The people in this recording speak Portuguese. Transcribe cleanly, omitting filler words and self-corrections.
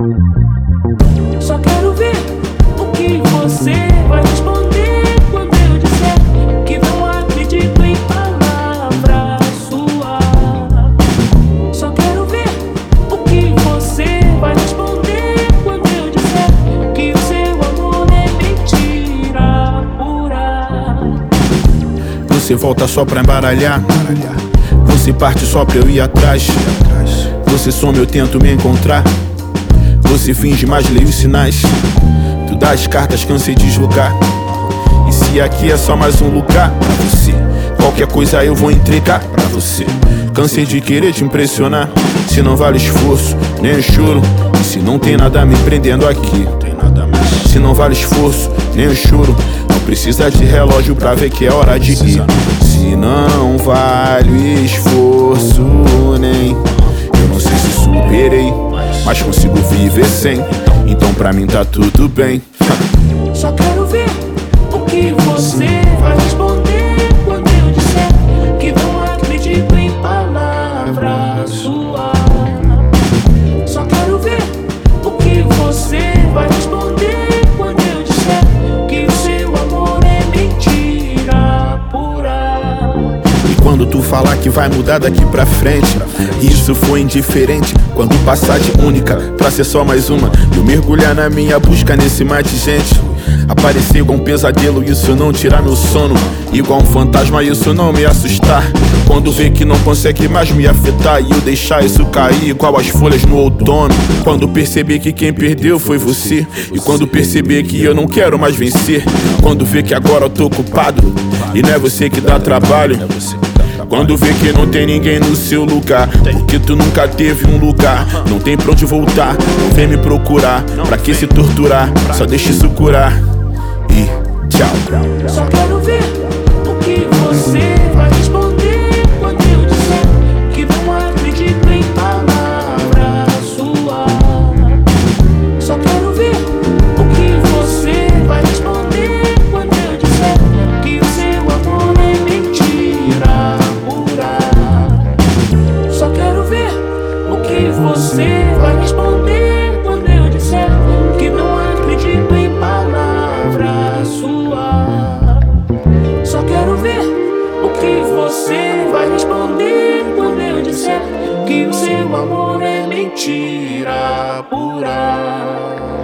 Só quero ver o que você vai responder quando eu disser que não acredito em palavra sua. Só quero ver o que você vai responder quando eu disser que o seu amor é mentira pura. Você volta só pra embaralhar, você parte só pra eu ir atrás. Você some, eu tento me encontrar. Você finge, mas leio os sinais. Tu dá as cartas, cansei de julgar. E se aqui é só mais um lugar pra você, qualquer coisa eu vou entregar pra você. Cansei de querer te impressionar. Se não vale esforço, nem o choro. E se não tem nada me prendendo aqui, se não vale esforço, nem o choro. Não precisa de relógio pra ver que é hora de ir. Se não vale o esforço, nem eu não sei se superei, mas consigo viver sem. Então pra mim tá tudo bem. Só quero ver o que você vai responder quando eu disser que não acredito em palavra sua. Só quero ver o que você vai responder quando eu disser que o seu amor é mentira pura. E quando tu falar que vai mudar daqui pra frente, isso foi indiferente. Quando passagem única pra ser só mais uma, eu mergulhar na minha busca nesse mar de gente. Aparecer igual um pesadelo, isso não tirar meu sono. Igual um fantasma, isso não me assustar. Quando vê que não consegue mais me afetar e eu deixar isso cair igual as folhas no outono. Quando perceber que quem perdeu foi você, e quando perceber que eu não quero mais vencer. Quando vê que agora eu tô ocupado e não é você que dá trabalho. Quando vê que não tem ninguém no seu lugar, porque tu nunca teve um lugar. Não tem pra onde voltar, não vem me procurar. Pra que se torturar, só deixa isso curar. E tchau. Só quero ver o que você vai responder quando eu disser que não acredito em palavra sua. Só quero ver o que você vai responder quando eu disser que o seu amor é mentira pura. Só quero ver o que você vai responder quando eu disser que não acredito em palavra sua. Só quero ver o que você vai responder quando eu disser que o seu amor é mentira pura.